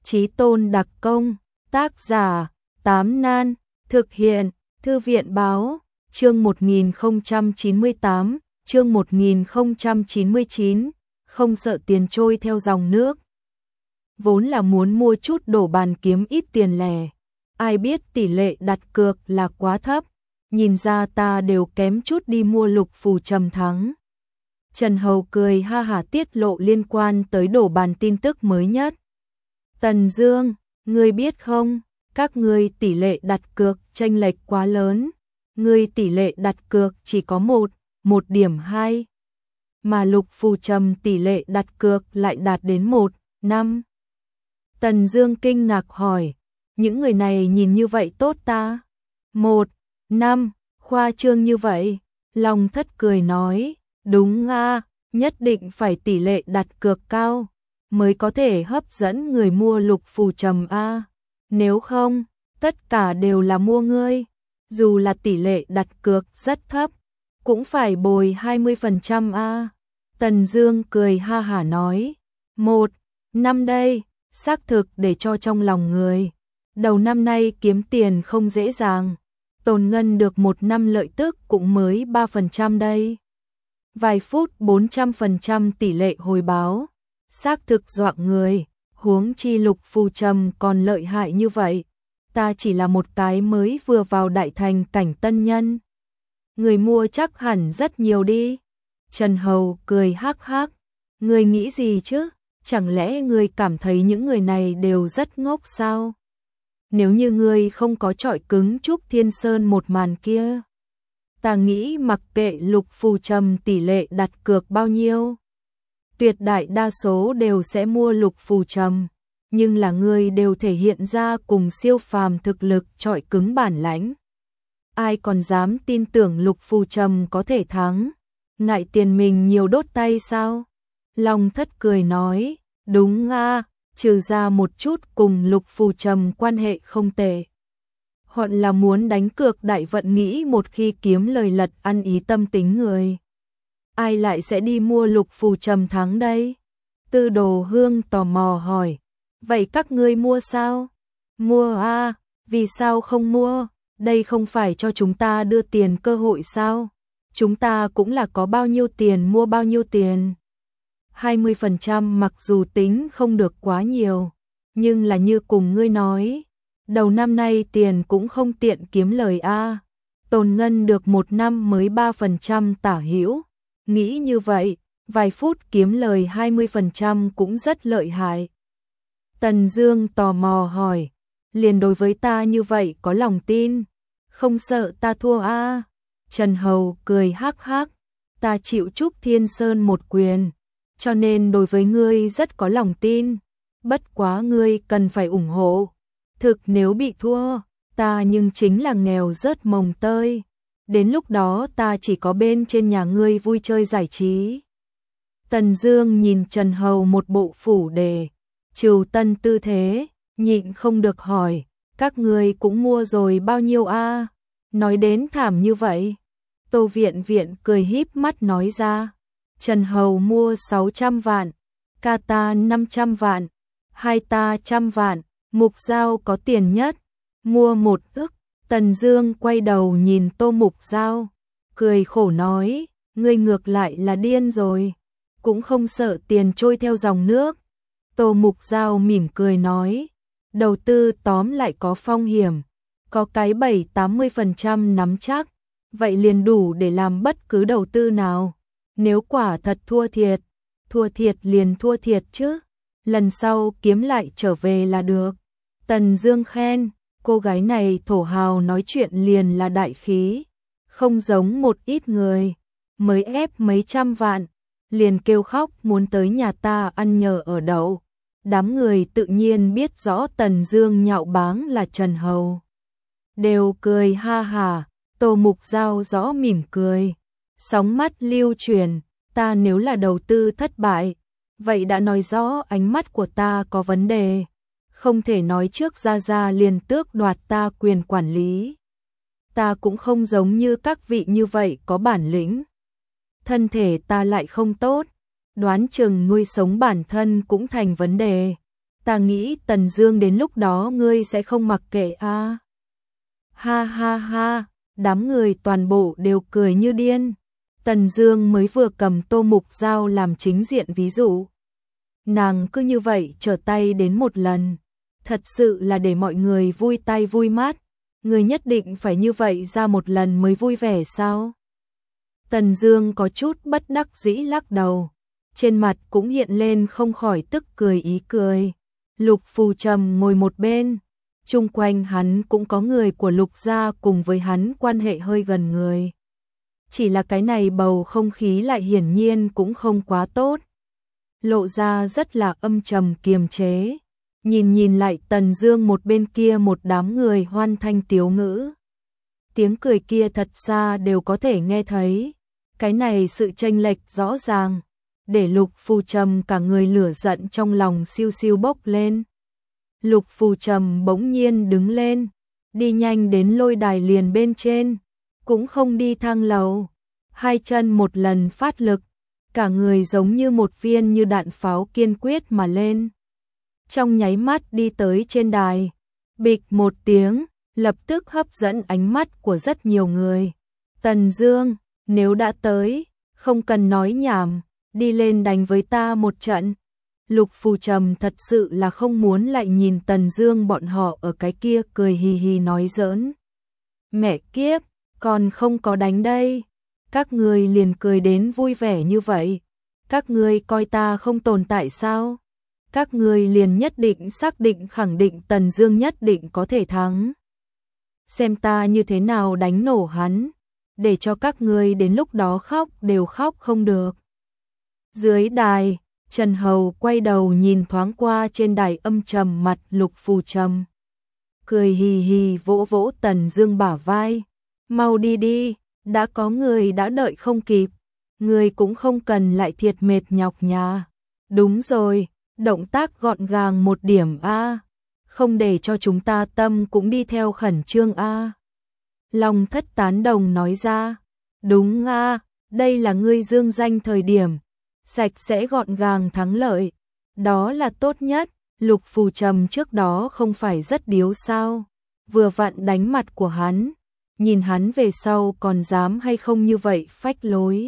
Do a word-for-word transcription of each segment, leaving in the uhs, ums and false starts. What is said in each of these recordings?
Chí tôn đặc công, tác giả, Tám Nan, thực hiện, Thư viện báo, chương một nghìn không trăm chín mươi tám, chương một nghìn không trăm chín mươi chín, không sợ tiền trôi theo dòng nước. Vốn là muốn mua chút đổ bàn kiếm ít tiền lẻ, ai biết tỷ lệ đặt cược là quá thấp, nhìn ra ta đều kém chút đi mua lục phù trầm thắng. Trần Hầu cười ha hả tiết lộ liên quan tới đổ bàn tin tức mới nhất. Tần Dương, ngươi biết không, các ngươi tỷ lệ đặt cược chênh lệch quá lớn, ngươi tỷ lệ đặt cược chỉ có một, một điểm hai, mà lục phù trầm tỷ lệ đặt cược lại đạt đến một, năm. Tần Dương kinh ngạc hỏi, những người này nhìn như vậy tốt ta? Một, năm, khoa trương như vậy? Long Thất cười nói, đúng a, nhất định phải tỷ lệ đặt cược cao mới có thể hấp dẫn người mua lục phù trầm a. Nếu không, tất cả đều là mua ngươi, dù là tỷ lệ đặt cược rất thấp, cũng phải bồi hai mươi phần trăm a. Tần Dương cười ha hả nói, một, năm đây, xác thực để cho trong lòng người. Đầu năm nay kiếm tiền không dễ dàng, tồn ngân được một năm lợi tức cũng mới ba phần trăm đây. Vài phút bốn trăm phần trăm tỷ lệ hồi báo, xác thực dọa người, huống chi lục phù trầm còn lợi hại như vậy. Ta chỉ là một cái mới vừa vào đại thành cảnh tân nhân. Người mua chắc hẳn rất nhiều đi. Trần Hầu cười hắc hắc, người nghĩ gì chứ? Chẳng lẽ người cảm thấy những người này đều rất ngốc sao? Nếu như người không có trọi cứng Trúc Thiên Sơn một màn kia, ta nghĩ mặc kệ lục phù trầm tỷ lệ đặt cược bao nhiêu, tuyệt đại đa số đều sẽ mua lục phù trầm, nhưng là người đều thể hiện ra cùng siêu phàm thực lực trọi cứng bản lãnh. Ai còn dám tin tưởng lục phù trầm có thể thắng, ngại tiền mình nhiều đốt tay sao? Long Thất cười nói, đúng a, trừ ra một chút cùng lục phù trầm quan hệ không tệ, hoặc là muốn đánh cược đại vận nghĩ một khi kiếm lời lật ăn ý tâm tính người, ai lại sẽ đi mua lục phù trầm thắng đây? Tư Đồ Hương tò mò hỏi, vậy các ngươi mua sao? Mua a, vì sao không mua? Đây không phải cho chúng ta đưa tiền cơ hội sao? Chúng ta cũng là có bao nhiêu tiền mua bao nhiêu tiền. hai mươi phần trăm mặc dù tính không được quá nhiều, nhưng là như cùng ngươi nói, đầu năm nay tiền cũng không tiện kiếm lời a. Tồn ngân được một năm mới ba phần trăm tả hữu. Nghĩ như vậy, vài phút kiếm lời hai mươi phần trăm cũng rất lợi hại. Tần Dương tò mò hỏi, liền đối với ta như vậy có lòng tin, không sợ ta thua a? Trần Hầu cười hắc hắc, ta chịu Trúc Thiên Sơn một quyền, cho nên đối với ngươi rất có lòng tin, bất quá ngươi cần phải ủng hộ. Thực nếu bị thua, ta nhưng chính là nghèo rớt mồng tơi, đến lúc đó ta chỉ có bên trên nhà ngươi vui chơi giải trí. Tần Dương nhìn Trần Hầu một bộ phủ đề, trừ tân tư thế, nhịn không được hỏi, các ngươi cũng mua rồi bao nhiêu a? Nói đến thảm như vậy. Tô Viện Viện cười híp mắt nói ra, Trần Hầu mua sáu trăm vạn, ca ta năm trăm vạn, hai ta trăm vạn, Mục Giao có tiền nhất, mua một ức. Tần Dương quay đầu nhìn Tô Mục Giao, cười khổ nói, ngươi ngược lại là điên rồi, cũng không sợ tiền trôi theo dòng nước. Tô Mục Giao mỉm cười nói, đầu tư tóm lại có phong hiểm, có cái bảy tám mươi phần trăm nắm chắc, vậy liền đủ để làm bất cứ đầu tư nào. Nếu quả thật thua thiệt, thua thiệt liền thua thiệt chứ, lần sau kiếm lại trở về là được. Tần Dương khen, cô gái này thổ hào nói chuyện liền là đại khí, không giống một ít người, mới ép mấy trăm vạn, liền kêu khóc muốn tới nhà ta ăn nhờ ở đậu. Đám người tự nhiên biết rõ Tần Dương nhạo báng là Trần Hầu, đều cười ha hả. Tô Mục Giao rõ mỉm cười, sóng mắt lưu truyền, ta nếu là đầu tư thất bại, vậy đã nói rõ ánh mắt của ta có vấn đề, không thể nói trước ra ra liền tước đoạt ta quyền quản lý. Ta cũng không giống như các vị như vậy có bản lĩnh, thân thể ta lại không tốt, đoán chừng nuôi sống bản thân cũng thành vấn đề. Ta nghĩ Tần Dương đến lúc đó ngươi sẽ không mặc kệ a. À. Ha ha ha, đám người toàn bộ đều cười như điên. Tần Dương mới vừa cầm Tô Mục Dao làm chính diện ví dụ. Nàng cứ như vậy trở tay đến một lần, thật sự là để mọi người vui tay vui mắt, người nhất định phải như vậy ra một lần mới vui vẻ sao? Tần Dương có chút bất đắc dĩ lắc đầu, trên mặt cũng hiện lên không khỏi tức cười ý cười. Lục Phù Trầm ngồi một bên, chung quanh hắn cũng có người của Lục gia cùng với hắn quan hệ hơi gần người. Chỉ là cái này bầu không khí lại hiển nhiên cũng không quá tốt, lộ ra rất là âm trầm kiềm chế. Nhìn nhìn lại Tần Dương một bên kia một đám người hoan thanh tiếu ngữ. Tiếng cười kia thật xa đều có thể nghe thấy. Cái này sự chênh lệch rõ ràng, để Lục Phù Trầm cả người lửa giận trong lòng siêu siêu bốc lên. Lục Phù Trầm bỗng nhiên đứng lên, đi nhanh đến lôi đài liền bên trên, cũng không đi thang lầu, hai chân một lần phát lực, cả người giống như một viên như đạn pháo kiên quyết mà lên. Trong nháy mắt đi tới trên đài, bịch một tiếng, lập tức hấp dẫn ánh mắt của rất nhiều người. Tần Dương, nếu đã tới, không cần nói nhảm, đi lên đánh với ta một trận. Lục Phù Trầm thật sự là không muốn lại nhìn Tần Dương bọn họ ở cái kia cười hì hì nói giỡn. Mẹ kiếp, còn không có đánh đây. Các người liền cười đến vui vẻ như vậy. Các người coi ta không tồn tại sao? Các người liền nhất định xác định khẳng định Tần Dương nhất định có thể thắng. Xem ta như thế nào đánh nổ hắn, để cho các người đến lúc đó khóc đều khóc không được. Dưới đài, Trần Hầu quay đầu nhìn thoáng qua trên đài âm trầm mặt Lục Phù Trầm. Cười hì hì vỗ vỗ Tần Dương bả vai. Mau đi đi, đã có người đã đợi không kịp. Người cũng không cần lại thiệt mệt nhọc nhà. Đúng rồi, động tác gọn gàng một điểm a, không để cho chúng ta tâm cũng đi theo khẩn trương a. Long Thất tán đồng nói ra. Đúng a, đây là ngươi dương danh thời điểm. Sạch sẽ gọn gàng thắng lợi, đó là tốt nhất. Lục Phù Trầm trước đó không phải rất điếu sao, vừa vặn đánh mặt của hắn, nhìn hắn về sau còn dám hay không như vậy phách lối.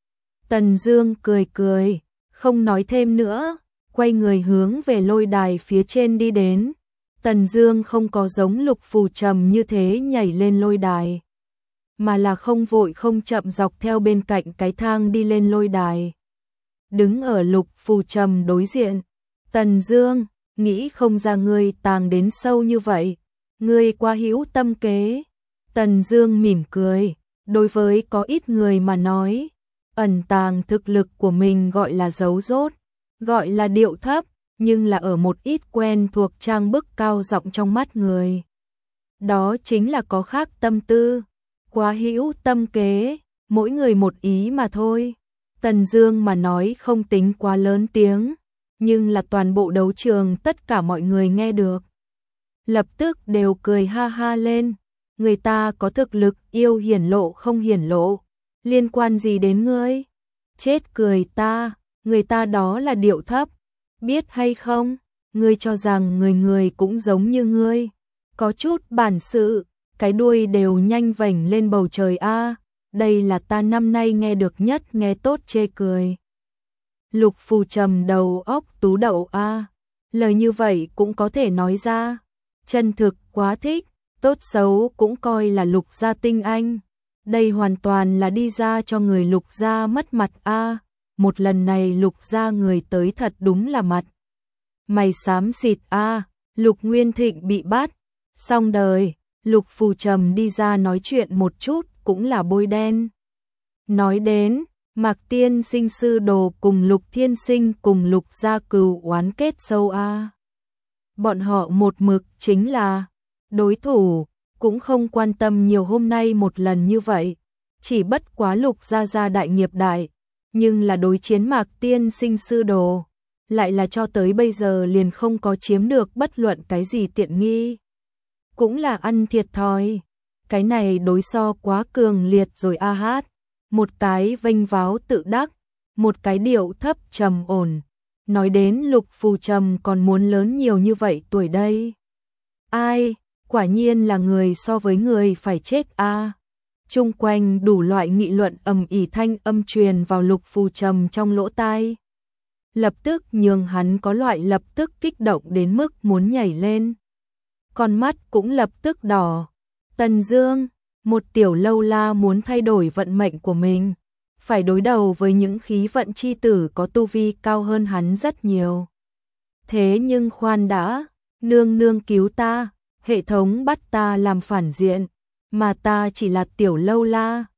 Tần Dương cười cười, không nói thêm nữa, quay người hướng về lôi đài phía trên đi đến. Tần Dương không có giống Lục Phù Trầm như thế nhảy lên lôi đài, mà là không vội không chậm dọc theo bên cạnh cái thang đi lên lôi đài. Đứng ở Lục Phù Trầm đối diện, Tần Dương, nghĩ không ra ngươi tàng đến sâu như vậy, ngươi quá hữu tâm kế. Tần Dương mỉm cười, đối với có ít người mà nói, ẩn tàng thực lực của mình gọi là giấu rốt, gọi là điệu thấp, nhưng là ở một ít quen thuộc trang bức cao giọng trong mắt người. Đó chính là có khác tâm tư, quá hữu tâm kế, mỗi người một ý mà thôi. Tần Dương mà nói không tính quá lớn tiếng, nhưng là toàn bộ đấu trường tất cả mọi người nghe được. Lập tức đều cười ha ha lên, người ta có thực lực yêu hiển lộ không hiển lộ, liên quan gì đến ngươi? Chết cười ta, người ta đó là điệu thấp, biết hay không? Ngươi cho rằng người người cũng giống như ngươi, có chút bản sự, cái đuôi đều nhanh vểnh lên bầu trời a. Đây là ta năm nay nghe được nhất nghe tốt chê cười. Lục Phù Trầm đầu óc tú đậu a, lời như vậy cũng có thể nói ra, chân thực quá thích, tốt xấu cũng coi là Lục gia tinh anh. Đây hoàn toàn là đi ra cho người Lục gia mất mặt a, một lần này Lục gia người tới thật đúng là mặt mày xám xịt a. Lục Nguyên Thịnh bị bắt, xong đời. Lục Phù Trầm đi ra nói chuyện một chút cũng là bôi đen. Nói đến, Mạc Tiên Sinh sư đồ cùng Lục Thiên Sinh cùng Lục gia cừu oán kết sâu a. Bọn họ một mực chính là đối thủ, cũng không quan tâm nhiều hôm nay một lần như vậy, chỉ bất quá Lục gia gia đại nghiệp đại, nhưng là đối chiến Mạc Tiên Sinh sư đồ, lại là cho tới bây giờ liền không có chiếm được bất luận cái gì tiện nghi. Cũng là ăn thiệt thòi, cái này đối so quá cường liệt rồi a hát, một cái vênh váo tự đắc, một cái điệu thấp trầm ổn, nói đến Lục Phù Trầm còn muốn lớn nhiều như vậy tuổi đây. Ai, quả nhiên là người so với người phải chết a. À. Chung quanh đủ loại nghị luận ầm ĩ thanh âm truyền vào Lục Phù Trầm trong lỗ tai. Lập tức nhường hắn có loại lập tức kích động đến mức muốn nhảy lên. Con mắt cũng lập tức đỏ. Tần Dương, một tiểu lâu la muốn thay đổi vận mệnh của mình, phải đối đầu với những khí vận chi tử có tu vi cao hơn hắn rất nhiều. Thế nhưng khoan đã, nương nương cứu ta, hệ thống bắt ta làm phản diện, mà ta chỉ là tiểu lâu la,